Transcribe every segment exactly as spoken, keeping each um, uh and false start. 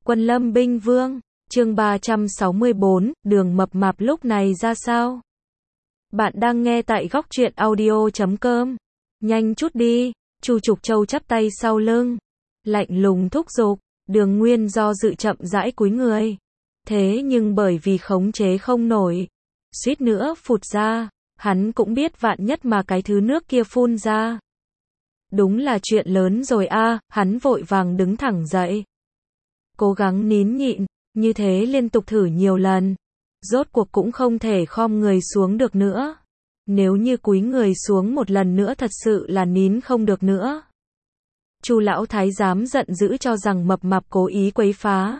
Quân Lâm Binh Vương, chương ba trăm sáu mươi bốn, Đường Mập Mạp lúc này ra sao? Bạn đang nghe tại góc truyện audio chấm com. Nhanh chút đi, Chu Trục Châu chắp tay sau lưng, lạnh lùng thúc giục. Đường Nguyên do dự chậm rãi cúi người. Thế nhưng bởi vì khống chế không nổi, suýt nữa phụt ra, hắn cũng biết vạn nhất mà cái thứ nước kia phun ra. Đúng là chuyện lớn rồi a, à, hắn vội vàng đứng thẳng dậy. Cố gắng nín nhịn, như thế liên tục thử nhiều lần. Rốt cuộc cũng không thể khom người xuống được nữa. Nếu như cúi người xuống một lần nữa thật sự là nín không được nữa. Chu lão thái giám giận dữ cho rằng Mập Mạp cố ý quấy phá.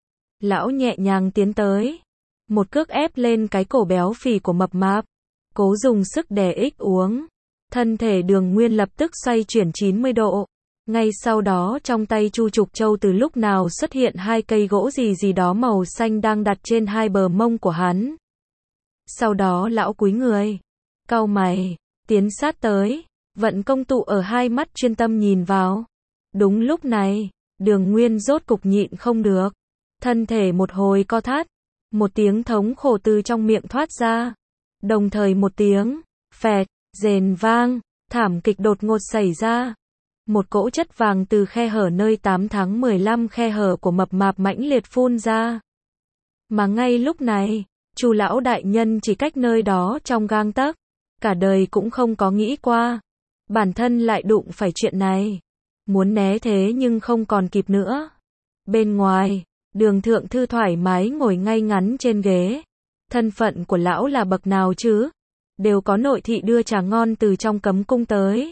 Lão nhẹ nhàng tiến tới, một cước ép lên cái cổ béo phì của Mập Mạp, cố dùng sức đè ích uống. Thân thể Đường Nguyên lập tức xoay chuyển chín mươi độ. Ngay sau đó trong tay Chu Trục Châu từ lúc nào xuất hiện hai cây gỗ gì gì đó màu xanh đang đặt trên hai bờ mông của hắn. Sau đó lão cúi người, cau mày, tiến sát tới, vận công tụ ở hai mắt chuyên tâm nhìn vào. Đúng lúc này, Đường Nguyên rốt cục nhịn không được. Thân thể một hồi co thắt, một tiếng thống khổ từ trong miệng thoát ra. Đồng thời một tiếng, phẹt, rền vang, thảm kịch đột ngột xảy ra. Một cỗ chất vàng từ khe hở nơi tám tháng mười lăm khe hở của Mập Mạp mãnh liệt phun ra. Mà ngay lúc này, Chu lão đại nhân chỉ cách nơi đó trong gang tấc, cả đời cũng không có nghĩ qua, bản thân lại đụng phải chuyện này. Muốn né thế nhưng không còn kịp nữa. Bên ngoài, Đường thượng thư thoải mái ngồi ngay ngắn trên ghế. Thân phận của lão là bậc nào chứ? Đều có nội thị đưa trà ngon từ trong cấm cung tới.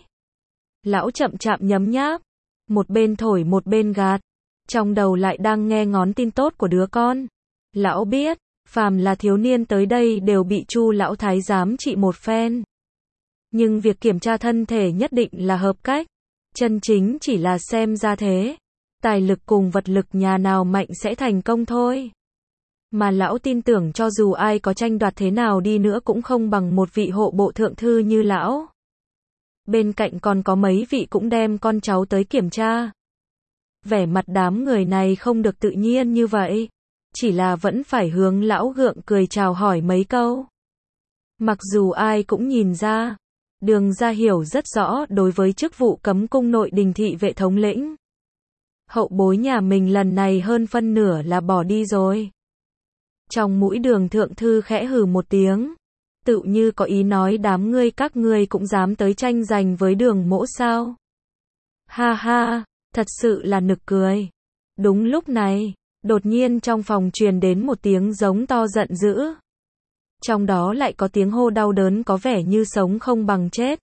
Lão chậm chạp nhấm nháp, một bên thổi một bên gạt, trong đầu lại đang nghe ngóng tin tốt của đứa con. Lão biết, phàm là thiếu niên tới đây đều bị Chu lão thái giám trị một phen. Nhưng việc kiểm tra thân thể nhất định là hợp cách, chân chính chỉ là xem ra thế, tài lực cùng vật lực nhà nào mạnh sẽ thành công thôi. Mà lão tin tưởng cho dù ai có tranh đoạt thế nào đi nữa cũng không bằng một vị hộ bộ thượng thư như lão. Bên cạnh còn có mấy vị cũng đem con cháu tới kiểm tra. Vẻ mặt đám người này không được tự nhiên như vậy, chỉ là vẫn phải hướng lão gượng cười chào hỏi mấy câu. Mặc dù ai cũng nhìn ra, Đường gia hiểu rất rõ đối với chức vụ cấm cung nội đình thị vệ thống lĩnh. Hậu bối nhà mình lần này hơn phân nửa là bỏ đi rồi. Trong mũi Đường thượng thư khẽ hừ một tiếng, tự như có ý nói đám ngươi các ngươi cũng dám tới tranh giành với Đường mỗ sao. Ha ha, thật sự là nực cười. Đúng lúc này, đột nhiên trong phòng truyền đến một tiếng giống to giận dữ. Trong đó lại có tiếng hô đau đớn có vẻ như sống không bằng chết.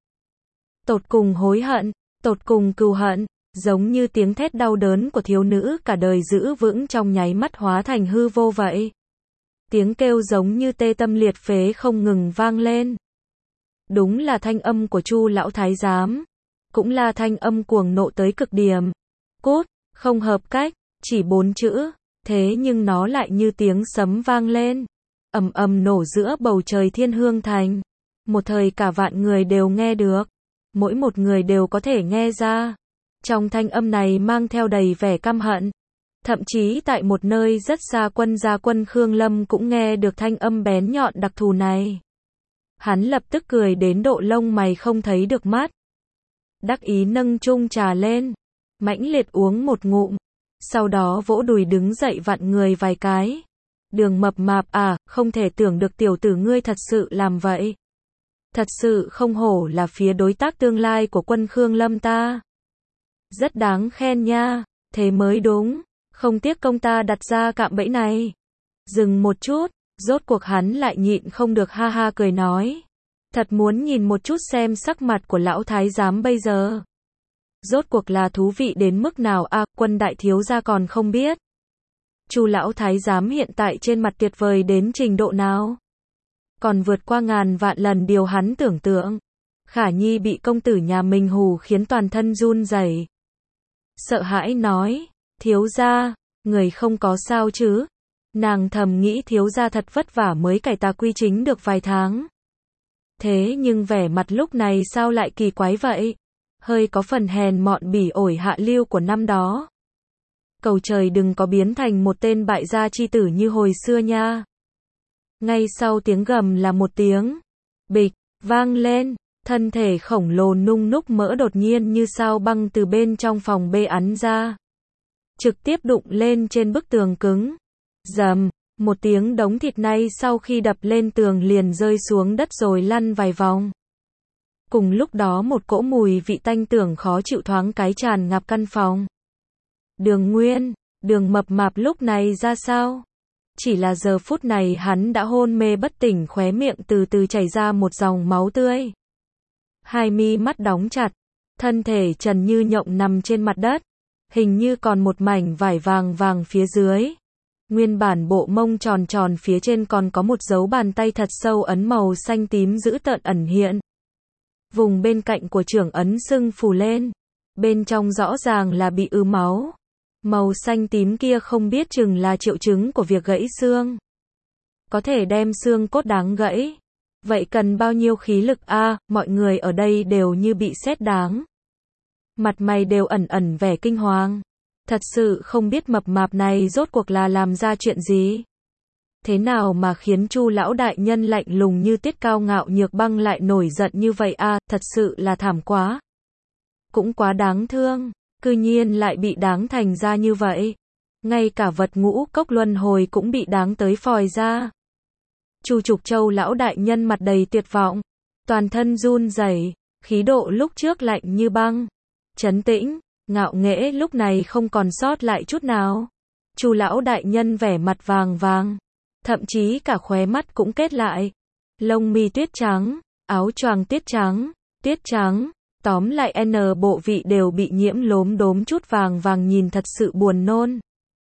Tột cùng hối hận, tột cùng cừu hận, giống như tiếng thét đau đớn của thiếu nữ cả đời giữ vững trong nháy mắt hóa thành hư vô vậy. Tiếng kêu giống như tê tâm liệt phế không ngừng vang lên. Đúng là thanh âm của Chu lão thái giám, cũng là thanh âm cuồng nộ tới cực điểm. Cút, không hợp cách, chỉ bốn chữ, thế nhưng nó lại như tiếng sấm vang lên, ầm ầm nổ giữa bầu trời Thiên Hương Thành. Một thời cả vạn người đều nghe được, mỗi một người đều có thể nghe ra. Trong thanh âm này mang theo đầy vẻ căm hận. Thậm chí tại một nơi rất xa quân gia quân Khương Lâm cũng nghe được thanh âm bén nhọn đặc thù này. Hắn lập tức cười đến độ lông mày không thấy được mắt. Đắc ý nâng chung trà lên, mãnh liệt uống một ngụm, sau đó vỗ đùi đứng dậy vặn người vài cái. Đường Mập Mạp à, không thể tưởng được tiểu tử ngươi thật sự làm vậy. Thật sự không hổ là phía đối tác tương lai của quân Khương Lâm ta. Rất đáng khen nha, thế mới đúng. Không tiếc công ta đặt ra cạm bẫy này. Dừng một chút, rốt cuộc hắn lại nhịn không được ha ha cười nói. Thật muốn nhìn một chút xem sắc mặt của lão thái giám bây giờ. Rốt cuộc là thú vị đến mức nào à, quân đại thiếu gia còn không biết. Chu lão thái giám hiện tại trên mặt tuyệt vời đến trình độ nào. Còn vượt qua ngàn vạn lần điều hắn tưởng tượng. Khả Nhi bị công tử nhà mình hù khiến toàn thân run rẩy. Sợ hãi nói. Thiếu gia, người không có sao chứ? Nàng thầm nghĩ thiếu gia thật vất vả mới cải tà quy chính được vài tháng. Thế nhưng vẻ mặt lúc này sao lại kỳ quái vậy? Hơi có phần hèn mọn bỉ ổi hạ lưu của năm đó. cầu trời đừng có biến thành một tên bại gia chi tử như hồi xưa nha. Ngay sau tiếng gầm là một tiếng bịch vang lên, thân thể khổng lồ nung núc mỡ đột nhiên như sao băng từ bên trong phòng bê ắn ra, trực tiếp đụng lên trên bức tường cứng. Rầm, một tiếng đống thịt nay sau khi đập lên tường liền rơi xuống đất rồi lăn vài vòng. Cùng lúc đó một cỗ mùi vị tanh tưởng khó chịu thoáng cái tràn ngập căn phòng. Đường Nguyên, Đường mập mạp lúc này ra sao? Chỉ là giờ phút này hắn đã hôn mê bất tỉnh, khóe miệng từ từ chảy ra một dòng máu tươi. Hai mi mắt đóng chặt, thân thể trần như nhộng nằm trên mặt đất, hình như còn một mảnh vải vàng vàng phía dưới. Nguyên bản bộ mông tròn tròn phía trên còn có một dấu bàn tay thật sâu ấn màu xanh tím dữ tợn ẩn hiện. Vùng bên cạnh của trưởng ấn sưng phù lên, bên trong rõ ràng là bị ứ máu. Màu xanh tím kia không biết chừng là triệu chứng của việc gãy xương. Có thể đem xương cốt đáng gãy. Vậy cần bao nhiêu khí lực a? À, mọi người ở đây đều như bị sét đáng. Mặt mày đều ẩn ẩn vẻ kinh hoàng. Thật sự không biết mập mạp này rốt cuộc là làm ra chuyện gì. Thế nào mà khiến Chu lão đại nhân lạnh lùng như Tiết Cao Ngạo Nhược Băng lại nổi giận như vậy a? À, thật sự là thảm quá. Cũng quá đáng thương. Cư nhiên lại bị đáng thành ra như vậy. Ngay cả vật ngũ cốc luân hồi cũng bị đáng tới phòi ra. Chu Trục Châu lão đại nhân mặt đầy tuyệt vọng, toàn thân run rẩy, khí độ lúc trước lạnh như băng, trấn tĩnh, ngạo nghễ lúc này không còn sót lại chút nào. Chu lão đại nhân vẻ mặt vàng vàng, thậm chí cả khóe mắt cũng kết lại. Lông mi tuyết trắng, áo choàng tuyết trắng, tuyết trắng. Tóm lại n bộ vị đều bị nhiễm lốm đốm chút vàng vàng, nhìn thật sự buồn nôn.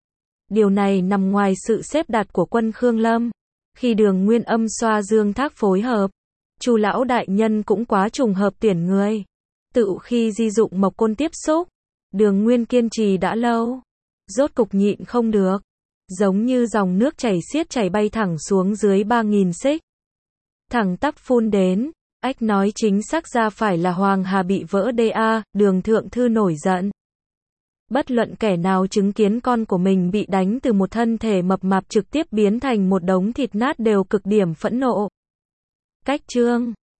Điều này nằm ngoài sự xếp đặt của quân Khương Lâm. Khi Đường Nguyên âm xoa dương thác phối hợp, Chu lão đại nhân cũng quá trùng hợp tuyển người. Tự khi di dụng mộc côn tiếp xúc, Đường Nguyên kiên trì đã lâu, rốt cục nhịn không được, giống như dòng nước chảy xiết chảy bay thẳng xuống dưới ba nghìn xích. Thẳng tắp phun đến. Ách nói chính xác ra phải là Hoàng Hà bị vỡ đê a, Đường thượng thư nổi giận. Bất luận kẻ nào chứng kiến con của mình bị đánh từ một thân thể mập mạp trực tiếp biến thành một đống thịt nát đều cực điểm phẫn nộ. Cách chương